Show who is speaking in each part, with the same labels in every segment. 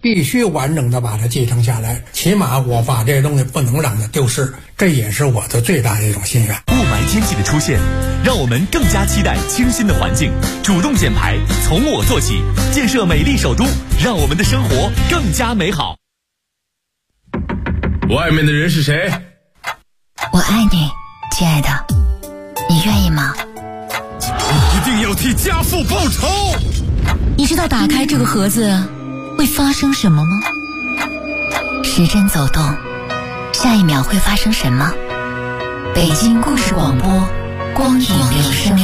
Speaker 1: 必须完整的把它继承下来，起码我把这东西不能让它丢失，这也是我的最大的一种心愿。
Speaker 2: 雾霾天气的出现，让我们更加期待清新的环境，主动减排，从我做起，建设美丽首都，让我们的生活更加美好。
Speaker 3: 外面的人是谁？
Speaker 4: 我爱你，亲爱的，你愿意吗？
Speaker 3: 一定要替家父报仇！
Speaker 4: 你知道打开这个盒子会发生什么吗？时针走动，下一秒会发生什么？北京故事广播，光影留声。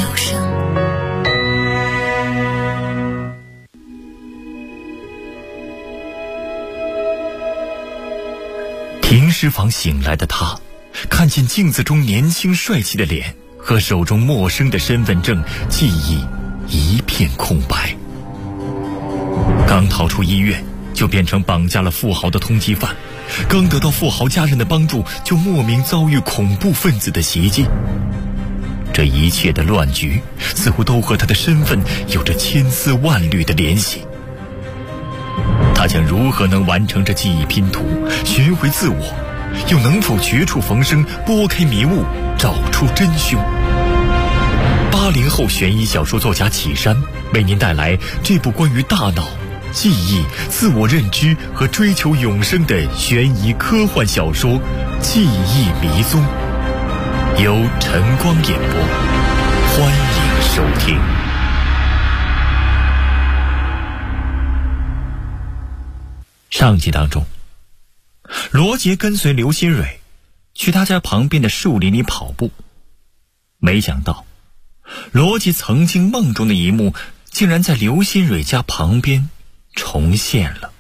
Speaker 2: 停尸房醒来的他，看见镜子中年轻帅气的脸和手中陌生的身份证，记忆一片空白。刚逃出医院，就变成绑架了富豪的通缉犯，刚得到富豪家人的帮助，就莫名遭遇恐怖分子的袭击。这一切的乱局似乎都和他的身份有着千丝万缕的联系。他将如何能完成这记忆拼图，寻回自我，又能否绝处逢生，拨开迷雾，找出真凶？80后悬疑小说作家启山为您带来这部关于大脑、记忆、自我认知和追求永生的悬疑科幻小说《记忆迷踪》，由晨光演播，欢迎收听。上集当中，罗杰跟随刘新蕊去他家旁边的树林里跑步，没想到罗杰曾经梦中的一幕竟然在刘新蕊家旁边重现了。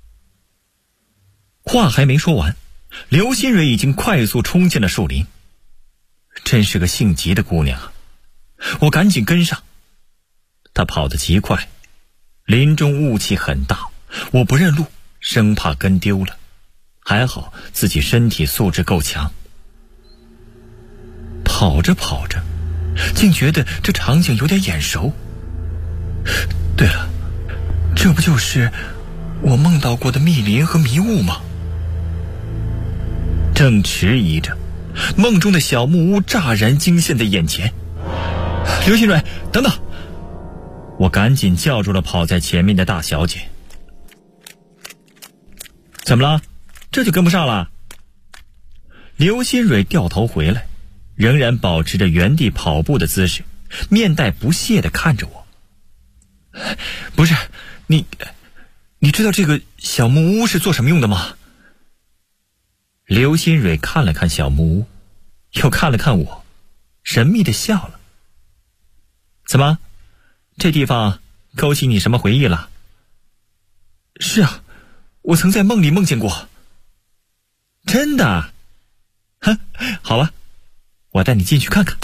Speaker 2: 话还没说完，刘新蕊已经快速冲进了树林。真是个性急的姑娘啊！我赶紧跟上。她跑得极快，林中雾气很大，我不认路，生怕跟丢了。还好自己身体素质够强。跑着跑着，竟觉得这场景有点眼熟。对了，这不就是我梦到过的密林和迷雾吗？正迟疑着，梦中的小木屋乍然惊现在眼前。刘新蕊，等等！我赶紧叫住了跑在前面的大小姐。怎么了？这就跟不上了？刘新蕊掉头回来，仍然保持着原地跑步的姿势，面带不屑地看着我。不是，你知道这个小木屋是做什么用的吗？刘新蕊看了看小木屋，又看了看我，神秘地笑了。怎么，这地方勾起你什么回忆了？是啊，我曾在梦里梦见过。真的？哼，好吧，我带你进去看看。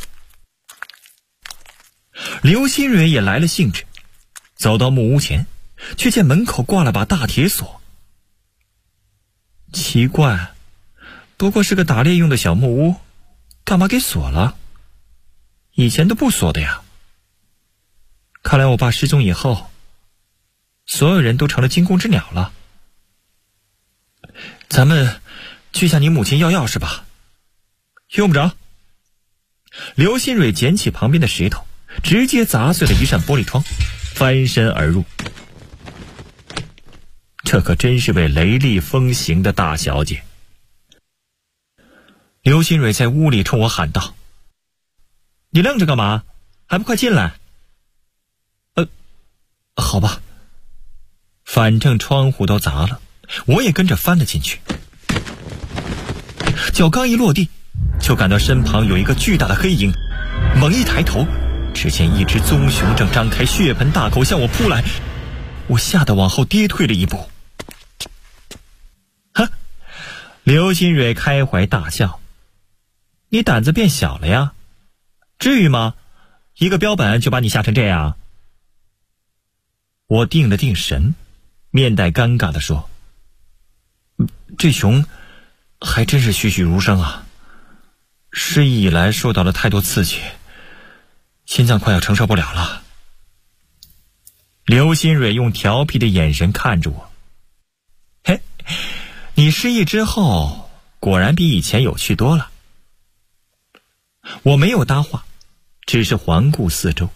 Speaker 2: 刘新蕊也来了兴致，走到木屋前，却见门口挂了把大铁锁。奇怪，不过是个打猎用的小木屋，干嘛给锁了？以前都不锁的呀。看来我爸失踪以后，所有人都成了惊弓之鸟了。咱们去向你母亲要钥匙吧。用不着。刘新蕊捡起旁边的石头，直接砸碎了一扇玻璃窗，翻身而入。这可真是位雷厉风行的大小姐。刘新蕊在屋里冲我喊道：“你愣着干嘛？还不快进来？”好吧。反正窗户都砸了，我也跟着翻了进去。脚刚一落地，就感到身旁有一个巨大的黑影，猛一抬头，只见一只棕熊正张开血盆大口向我扑来，我吓得往后跌退了一步。哈！刘新蕊开怀大笑：“你胆子变小了呀？至于吗？一个标本就把你吓成这样？”我定了定神，面带尴尬地说：“这熊还真是栩栩如生啊！失忆以来受到了太多刺激，心脏快要承受不了了。”刘新蕊用调皮的眼神看着我：“ 你失忆之后，果然比以前有趣多了。我没有搭话，只是环顾四周。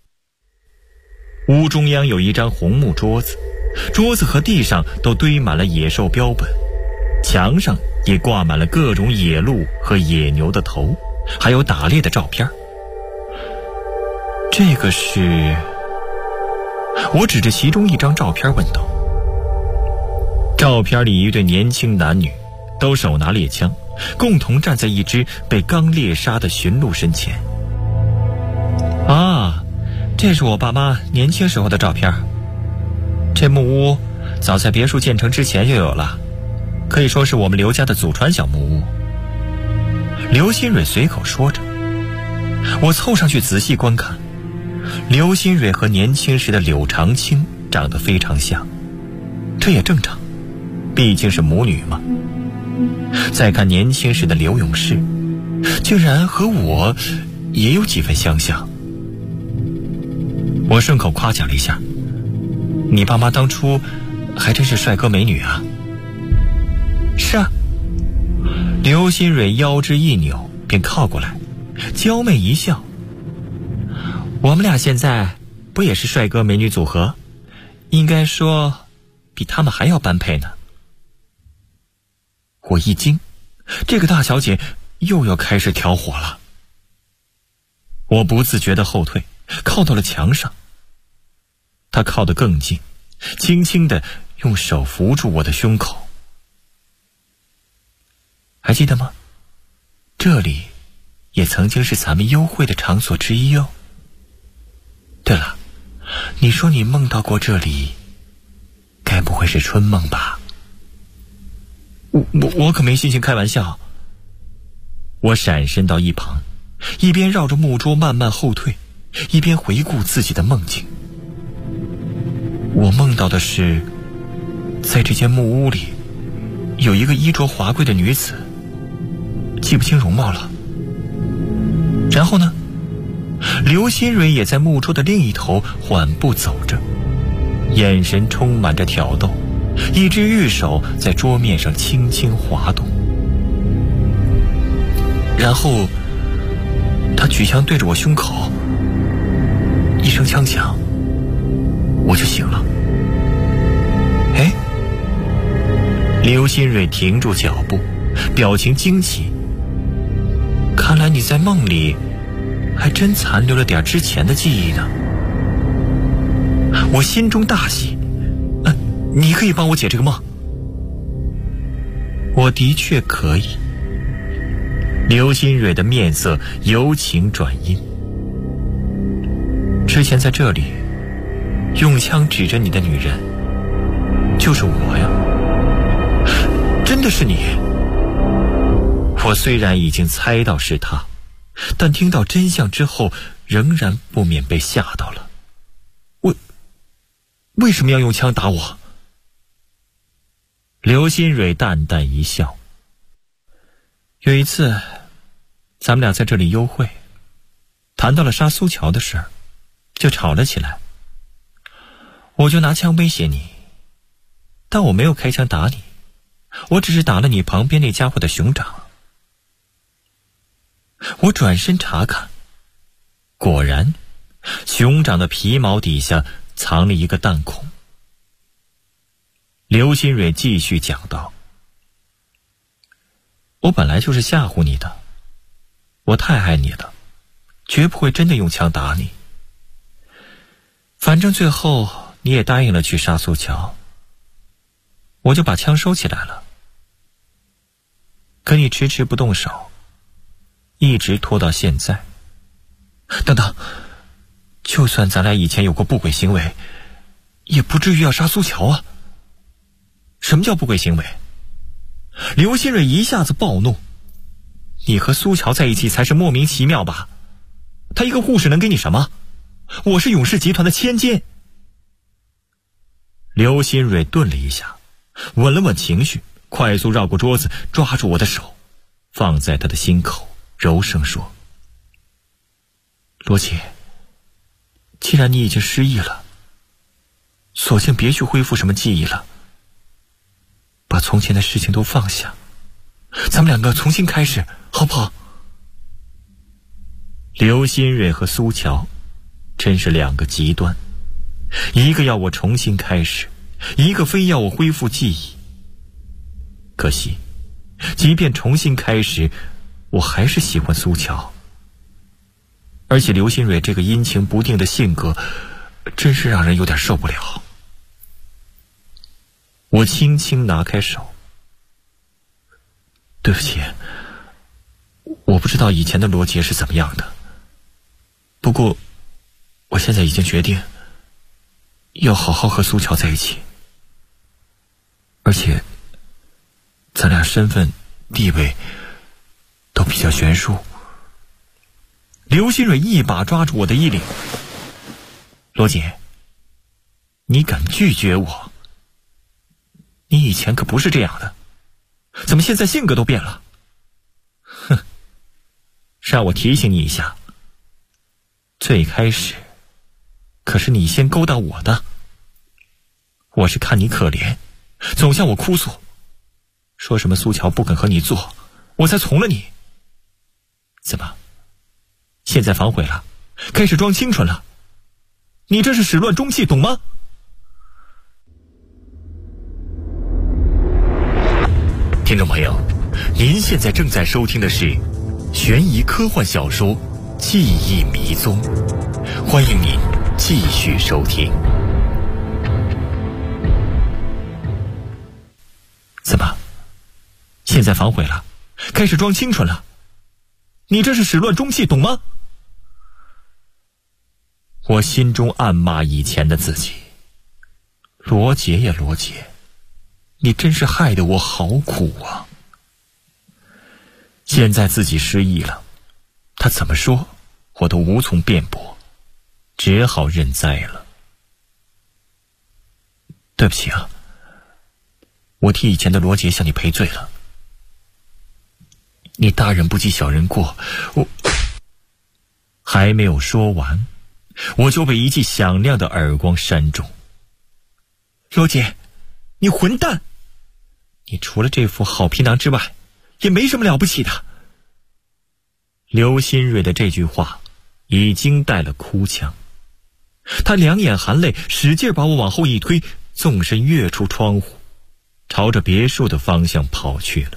Speaker 2: 屋中央有一张红木桌子，桌子和地上都堆满了野兽标本，墙上也挂满了各种野鹿和野牛的头，还有打猎的照片。这个是……我指着其中一张照片问道。照片里一对年轻男女，都手拿猎枪，共同站在一只被刚猎杀的驯鹿身前。啊，这是我爸妈年轻时候的照片。这木屋早在别墅建成之前就有了，可以说是我们刘家的祖传小木屋。刘新蕊随口说着，我凑上去仔细观看，刘新蕊和年轻时的柳长青长得非常像，这也正常，毕竟是母女嘛。再看年轻时的刘永士，竟然和我也有几分相像。我顺口夸奖了一下，你爸妈当初还真是帅哥美女啊。是啊。刘新蕊腰肢一扭便靠过来，娇媚一笑，我们俩现在不也是帅哥美女组合，应该说比他们还要般配呢。我一惊，这个大小姐又要开始挑火了。我不自觉地后退，靠到了墙上。她靠得更近，轻轻地用手扶住我的胸口。还记得吗？这里也曾经是咱们幽会的场所之一哦。对了，你说你梦到过这里，该不会是春梦吧？我可没心情开玩笑。我闪身到一旁，一边绕着木桌慢慢后退，一边回顾自己的梦境。我梦到的是，在这间木屋里，有一个衣着华贵的女子，记不清容貌了。然后呢，刘新蕊也在木桌的另一头缓步走着，眼神充满着挑逗，一只玉手在桌面上轻轻滑动。然后他举枪对着我胸口，一声枪响，我就醒了。哎，刘新蕊停住脚步，表情惊奇。看来你在梦里还真残留了点之前的记忆呢。我心中大喜，你可以帮我解这个梦？我的确可以。刘新蕊的面色由晴转阴。之前在这里用枪指着你的女人，就是我呀。真的是你？我虽然已经猜到是他，但听到真相之后，仍然不免被吓到了。为什么要用枪打我？刘新蕊淡淡一笑。有一次，咱们俩在这里幽会，谈到了杀苏乔的事儿，就吵了起来。我就拿枪威胁你，但我没有开枪打你，我只是打了你旁边那家伙的熊掌。我转身查看，果然，熊掌的皮毛底下藏了一个弹孔。刘新蕊继续讲道：我本来就是吓唬你的，我太爱你了，绝不会真的用枪打你。反正最后你也答应了去杀苏乔，我就把枪收起来了。可你迟迟不动手，一直拖到现在。等等，就算咱俩以前有过不轨行为，也不至于要杀苏乔啊。什么叫不轨行为？刘新蕊一下子暴怒，你和苏乔在一起才是莫名其妙吧？他一个护士能给你什么？我是永氏集团的千金。刘新蕊顿了一下，稳了稳情绪，快速绕过桌子，抓住我的手，放在他的心口，柔声说：罗姐，既然你已经失忆了，索性别去恢复什么记忆了， 把从前的事情都放下，咱们两个重新开始，好不好？刘新蕊和苏乔真是两个极端，一个要我重新开始，一个非要我恢复记忆。可惜即便重新开始，我还是喜欢苏乔。而且刘新蕊这个阴晴不定的性格真是让人有点受不了。我轻轻拿开手，对不起，我不知道以前的罗杰是怎么样的，不过我现在已经决定要好好和苏乔在一起，而且咱俩身份地位都比较悬殊。刘新蕊一把抓住我的衣领，罗杰，你敢拒绝我？你以前可不是这样的，怎么现在性格都变了？哼，让我提醒你一下，最开始可是你先勾搭我的，我是看你可怜，总向我哭诉，说什么苏乔不肯和你做，我才从了你。怎么现在反悔了，开始装清纯了？你这是始乱终弃，懂吗？听众朋友，您现在正在收听的是悬疑科幻小说《记忆迷踪》，欢迎您继续收听。怎么现在反悔了，开始装清纯了？你这是始乱终弃，懂吗？我心中暗骂以前的自己，罗杰呀罗杰，你真是害得我好苦啊！现在自己失忆了，他怎么说我都无从辩驳，只好认栽了。对不起啊，我替以前的罗杰向你赔罪了。你大人不计小人过，我还没有说完，我就被一记响亮的耳光扇中。罗杰，你混蛋！你除了这副好皮囊之外，也没什么了不起的。刘新蕊的这句话已经带了哭腔，他两眼含泪，使劲把我往后一推，纵身跃出窗户，朝着别墅的方向跑去了。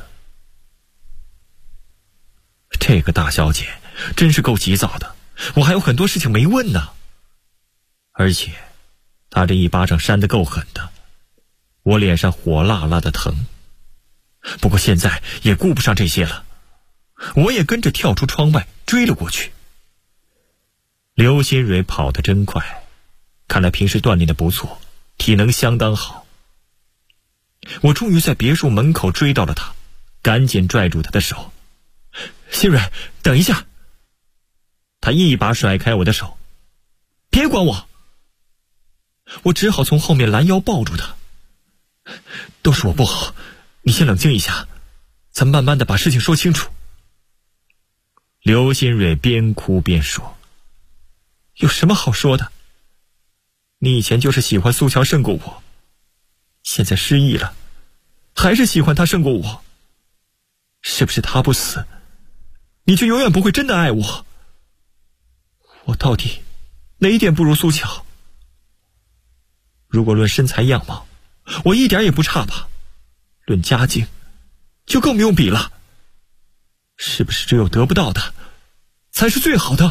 Speaker 2: 这个大小姐真是够急躁的，我还有很多事情没问呢。而且她这一巴掌扇得够狠的，我脸上火辣辣的疼。不过现在也顾不上这些了，我也跟着跳出窗外追了过去。刘新蕊跑得真快，看来平时锻炼得不错，体能相当好。我终于在别墅门口追到了她，赶紧拽住她的手。新蕊，等一下！她一把甩开我的手，别管我！我只好从后面拦腰抱住她。都是我不好，你先冷静一下，咱们慢慢的把事情说清楚。刘新蕊边哭边说：有什么好说的？你以前就是喜欢苏乔胜过我，现在失忆了，还是喜欢他胜过我。是不是他不死，你就永远不会真的爱我？我到底哪一点不如苏乔？如果论身材样貌，我一点也不差吧，论家境就更不用比了。是不是只有得不到的才是最好的？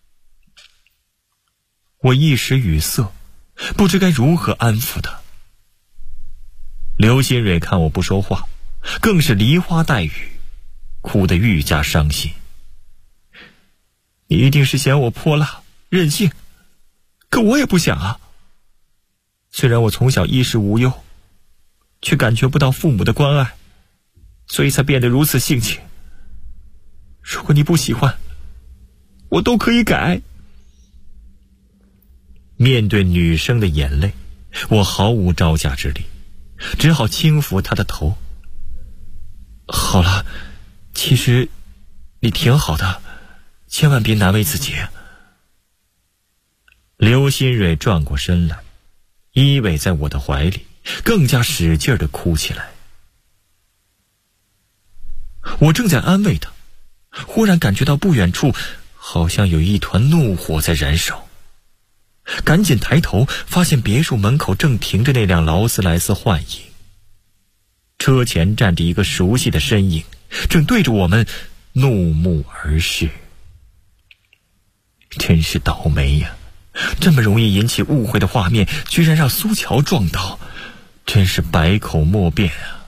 Speaker 2: 我一时语塞，不知该如何安抚他。刘新蕊看我不说话，更是梨花带雨，哭得愈加伤心。你一定是嫌我泼辣任性，可我也不想啊。虽然我从小衣食无忧，却感觉不到父母的关爱，所以才变得如此性情。如果你不喜欢，我都可以改。面对女生的眼泪，我毫无招架之力，只好轻抚她的头。好了，其实你挺好的，千万别难为自己。刘新蕊转过身来，依偎在我的怀里，更加使劲地哭起来。 我正在安慰他，忽然感觉到不远处好像有一团怒火在燃烧，赶紧抬头，发现别墅门口正停着那辆劳斯莱斯幻影，车前站着一个熟悉的身影，正对着我们怒目而视。真是倒霉呀，这么容易引起误会的画面居然让苏乔撞到，真是百口莫辩啊。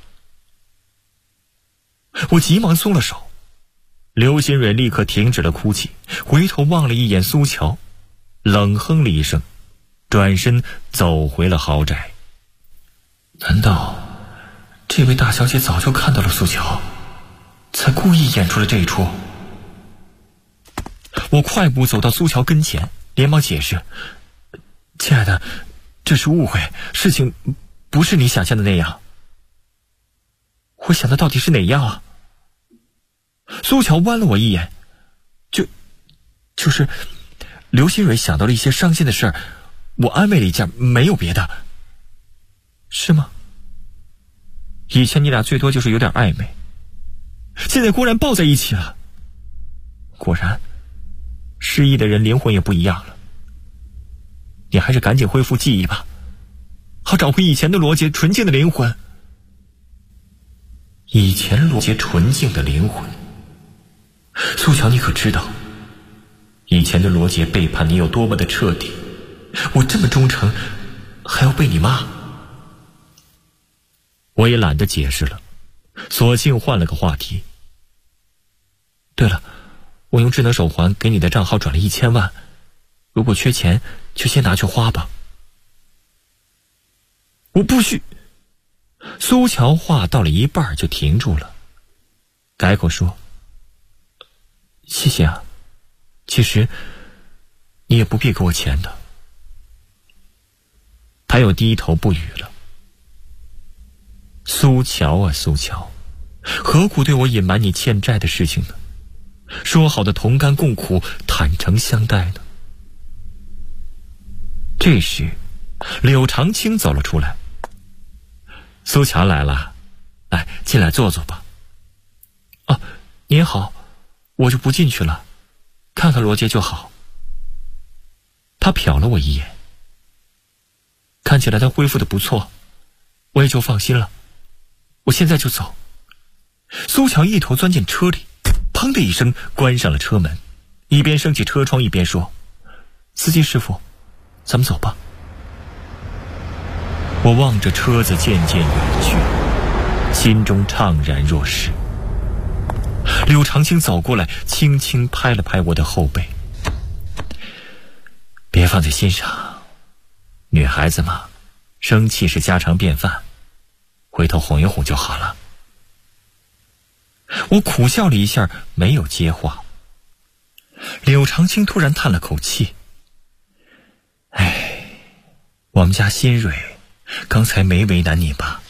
Speaker 2: 我急忙松了手，刘新蕊立刻停止了哭泣，回头望了一眼苏乔，冷哼了一声，转身走回了豪宅。难道这位大小姐早就看到了苏乔，才故意演出了这一出？我快步走到苏乔跟前，连忙解释：亲爱的，这是误会，事情不是你想象的那样。我想的到底是哪样啊？苏乔剜了我一眼，就是刘新蕊想到了一些伤心的事儿，我安慰了一下，没有别的。是吗？以前你俩最多就是有点暧昧，现在忽然抱在一起了。果然失忆的人灵魂也不一样了。你还是赶紧恢复记忆吧，好找回以前的罗杰纯净的灵魂。以前罗杰纯净的灵魂，苏乔，你可知道以前的罗杰背叛你有多么的彻底？我这么忠诚，还要被你骂？我也懒得解释了，索性换了个话题。对了，我用智能手环给你的账号转了1000万，如果缺钱就先拿去花吧。我不许！苏乔话到了一半就停住了，改口说：谢谢啊，其实你也不必给我钱的。他又低头不语了。苏乔啊苏乔，何苦对我隐瞒你欠债的事情呢？说好的同甘共苦，坦诚相待呢？这时柳长青走了出来。苏乔来了，来，进来坐坐吧。啊，您好，我就不进去了，看看罗杰就好。他瞟了我一眼，看起来他恢复的不错，我也就放心了，我现在就走。苏乔一头钻进车里，砰的一声关上了车门，一边升起车窗一边说：司机师傅，咱们走吧。我望着车子渐渐远去，心中怅然若失。柳长青走过来，轻轻拍了拍我的后背：别放在心上，女孩子嘛，生气是家常便饭，回头哄一哄就好了。我苦笑了一下，没有接话。柳长青突然叹了口气：哎，我们家新蕊刚才没为难你吧？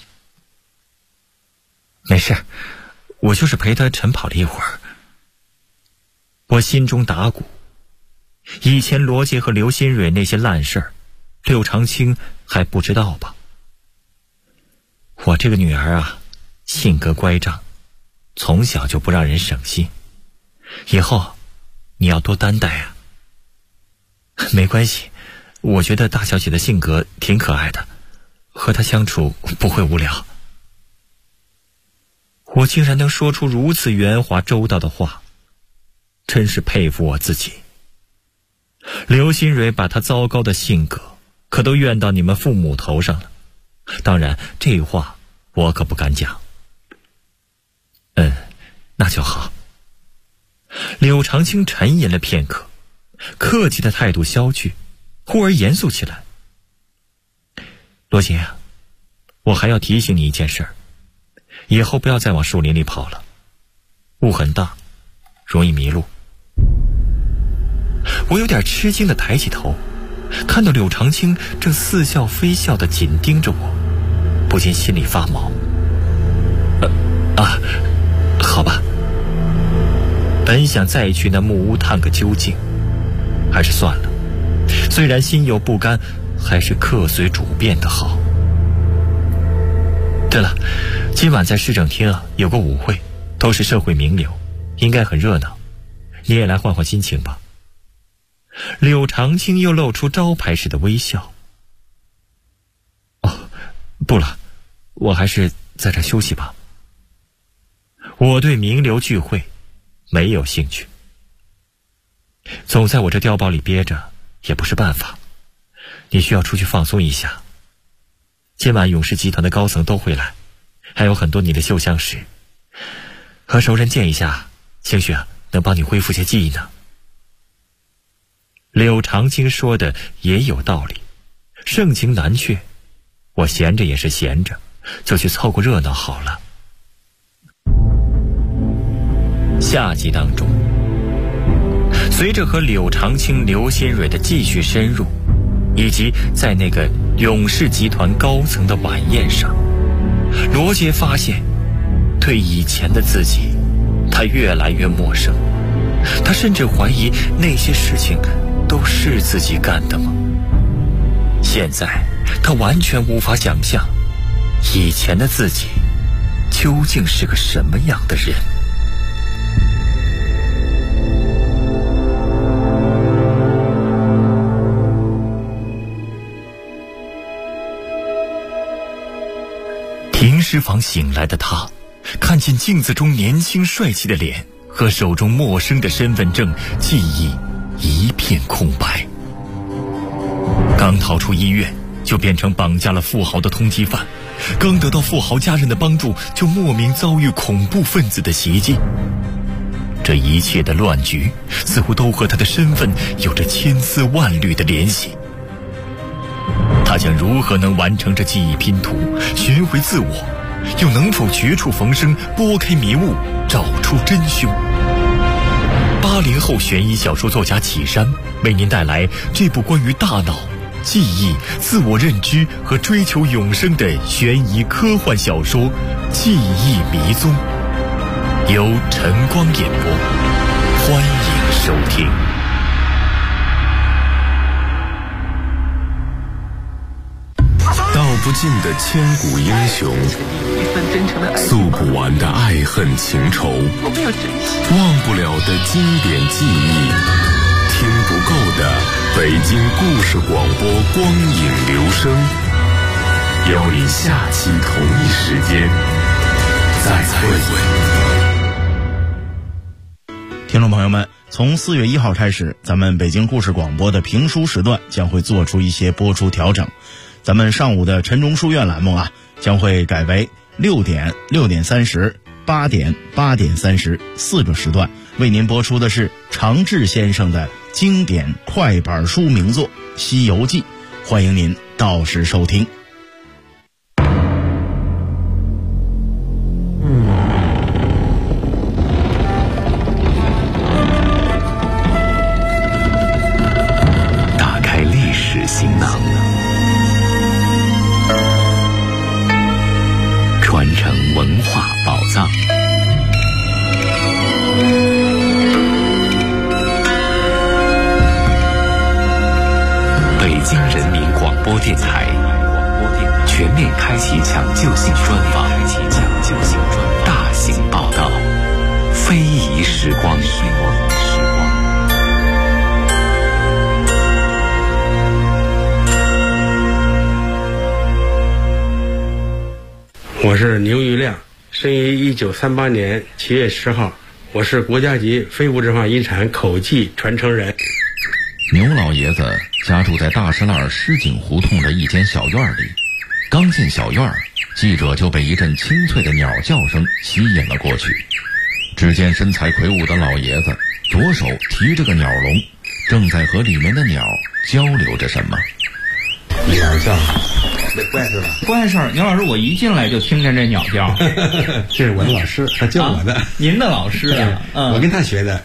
Speaker 2: 没事，我就是陪他晨跑了一会儿。我心中打鼓，以前罗杰和刘新蕊那些烂事儿，柳长青还不知道吧？我这个女儿啊，性格乖张，从小就不让人省心，以后你要多担待啊。没关系，我觉得大小姐的性格挺可爱的，和她相处不会无聊。我竟然能说出如此圆滑周到的话，真是佩服我自己。刘新蕊把她糟糕的性格可都怨到你们父母头上了，当然这话我可不敢讲。那就好。柳长青沉吟了片刻，客气的态度消去，忽而严肃起来。罗杰啊，我还要提醒你一件事儿，以后不要再往树林里跑了，雾很大，容易迷路。我有点吃惊的抬起头，看到柳长青正似笑非笑的紧盯着我，不禁心里发毛。好吧。本想再去那木屋探个究竟，还是算了，虽然心有不甘，还是客随主便的好。对了，今晚在市政厅有个舞会， 都是社会名流，应该很热闹，你也来换换心情吧。柳长青又露出招牌式的微笑。哦，不了，我还是在这休息吧。我对名流聚会没有兴趣，总在我这碉堡里憋着也不是办法，你需要出去放松一下。今晚永氏集团的高层都会来，还有很多你的旧相识，和熟人见一下，兴许能帮你恢复些记忆呢。柳长青说的也有道理，盛情难却，我闲着也是闲着，就去凑个热闹好了。下集当中，随着和柳长青、刘新蕊的继续深入，以及在那个永氏集团高层的晚宴上，罗杰发现对以前的自己他越来越陌生，他甚至怀疑那些事情都是自己干的吗？现在他完全无法想象以前的自己究竟是个什么样的人。停尸房醒来的他，看见镜子中年轻帅气的脸和手中陌生的身份证，记忆一片空白。刚逃出医院，就变成绑架了富豪的通缉犯；刚得到富豪家人的帮助，就莫名遭遇恐怖分子的袭击。这一切的乱局，似乎都和他的身份有着千丝万缕的联系。他将如何能完成这记忆拼图，寻回自我，又能否绝处逢生，拨开迷雾，找出真凶？80后悬疑小说作家启山为您带来这部关于大脑、记忆、自我认知和追求永生的悬疑科幻小说《记忆迷踪》，由晨光演播，欢迎收听。
Speaker 3: 道不尽的千古英雄，诉不完的爱恨情仇，忘不了的经典记忆，听不够的北京故事广播光影留声，邀你下期同一时间再会。
Speaker 5: 听众朋友们，从4月1号开始，咱们北京故事广播的评书时段将会做出一些播出调整。咱们上午的晨钟书院栏目将会改为6点、6点30、8点、8点30 4个时段，为您播出的是常志先生的经典快板书名作《西游记》，欢迎您到时收听。
Speaker 3: 打开历史行囊，传承文化宝藏。北京人民广播电台全面开启抢救性专访，大型报道，非遗时光。
Speaker 6: 我是牛玉亮，生于1938年7月10号，我是国家级非物质文化遗产口技传承人。
Speaker 7: 牛老爷子家住在大石栏狮井胡同的一间小院里，刚进小院，记者就被一阵清脆的鸟叫声吸引了过去。只见身材魁梧的老爷子左手提着个鸟笼，正在和里面的鸟交流着什么。
Speaker 6: 鸟叫，那怪事吧？
Speaker 8: 怪事儿，牛老师，我一进来就听见这鸟叫。
Speaker 6: 这是我的老师，他教我的。
Speaker 8: 您的老师啊？
Speaker 6: 我跟他学的。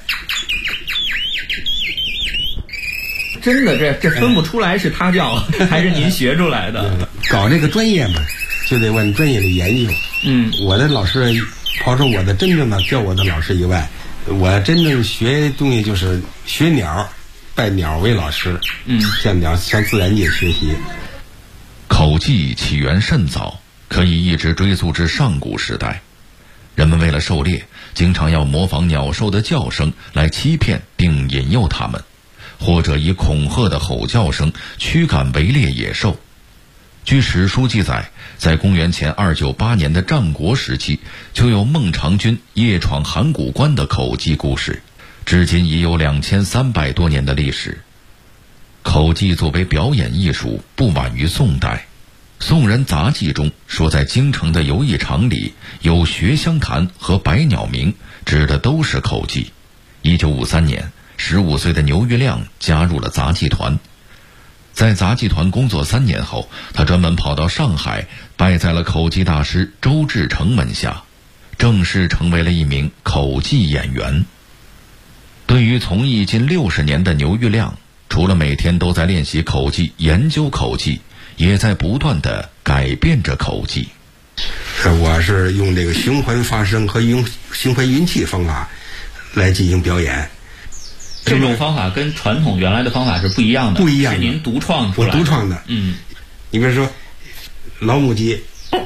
Speaker 8: 真的，这分不出来是他教还是您学出来的。
Speaker 6: 搞这个专业嘛，就得往专业里研究。我的老师，刨出我的真正的教我的老师以外，我真正学东西就是学鸟，拜鸟为老师。向自然界学习。
Speaker 7: 口技起源甚早，可以一直追溯至上古时代。 人们为了狩猎，经常要模仿鸟兽的叫声来欺骗并引诱它们，或者以恐吓的吼叫声驱赶围猎野兽。据史书记载，在公元前298年的战国时期，就有孟尝君夜闯函谷关的口技故事，至今已有2300多年的历史。口技作为表演艺术，不晚于宋代。宋人杂记中说，在京城的游艺场里有学香坛和百鸟鸣，指的都是口技。1953年，15岁的牛玉亮加入了杂技团。在杂技团工作3年后，他专门跑到上海，拜在了口技大师周志成门下，正式成为了一名口技演员。对于从艺近60年的牛玉亮，除了每天都在练习口技、研究口技，也在不断地改变着口技。
Speaker 6: 我是用这个循环发声和用循环运气方法来进行表演。
Speaker 8: 这种方法跟传统原来的方法是不一样的，
Speaker 6: 不一样的，
Speaker 8: 是您独创出来的。
Speaker 6: 我独创的。你比如说老母鸡，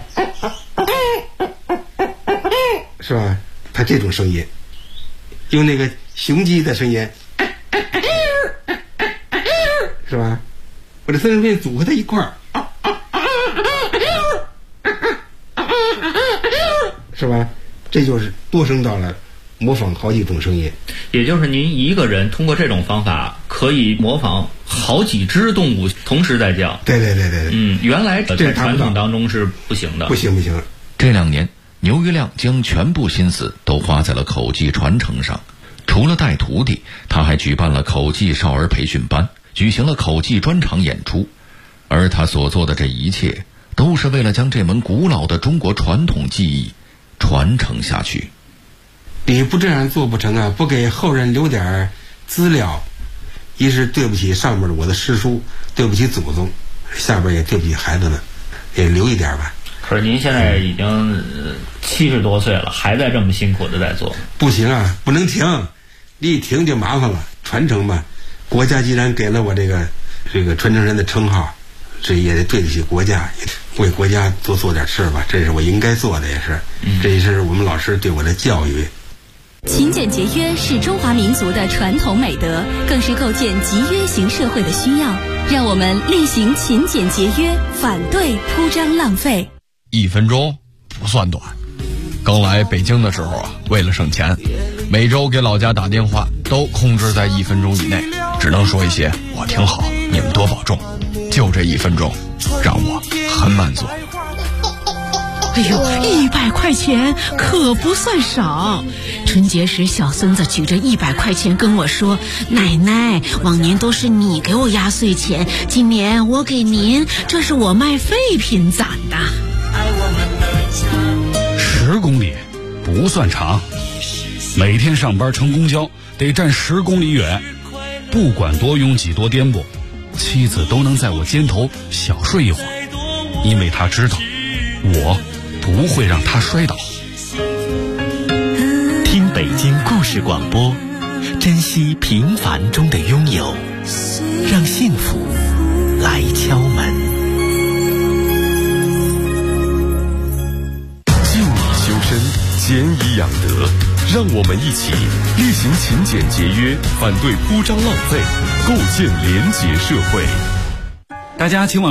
Speaker 6: 是吧？它这种声音，用那个雄鸡的声音，是吧？我这三声变组合在一块儿，是吧？这就是多声道了，模仿好几种声音。
Speaker 8: 也就是您一个人通过这种方法可以模仿好几只动物同时在叫。
Speaker 6: 对。
Speaker 8: 原来在传统当中是不行的。
Speaker 6: 不行。
Speaker 7: 这2年，牛玉亮将全部心思都花在了口技传承上。除了带徒弟，他还举办了口技少儿培训班，举行了口技专场演出。而他所做的这一切，都是为了将这门古老的中国传统技艺传承下去。
Speaker 6: 你不这样做不成啊！不给后人留点资料，一是对不起上面我的师叔，对不起祖宗，下边也对不起孩子们，也留一点吧。
Speaker 8: 可是您现在已经70多岁了，还在这么辛苦的在做。
Speaker 6: 不行啊，不能停，你一停就麻烦了。传承嘛，国家既然给了我这个传承人的称号，这也得对得起国家，为国家多做点事吧，这是我应该做的，也是，这也是我们老师对我的教育。
Speaker 9: 勤俭节约是中华民族的传统美德，更是构建集约型社会的需要。让我们厉行勤俭节约，反对铺张浪费。
Speaker 10: 1分钟不算短。刚来北京的时候啊，为了省钱，每周给老家打电话都控制在1分钟以内，只能说一些“我挺好，你们多保重”。就这1分钟，让我很满足。
Speaker 11: 哎呦，100块钱可不算少。春节时，小孙子举着100块钱跟我说：“奶奶，往年都是你给我压岁钱，今年我给您，这是我卖废品攒的。
Speaker 12: ”10公里不算长，每天上班乘公交得站10公里远，不管多拥挤多颠簸，妻子都能在我肩头小睡一会儿，因为她知道我不会让他摔倒。
Speaker 2: 听北京故事广播，珍惜平凡中的拥有，让幸福来敲门。
Speaker 3: 敬以修身，俭以养德，让我们一起厉行勤俭节约，反对铺张浪费，构建廉洁社会。
Speaker 12: 大家请往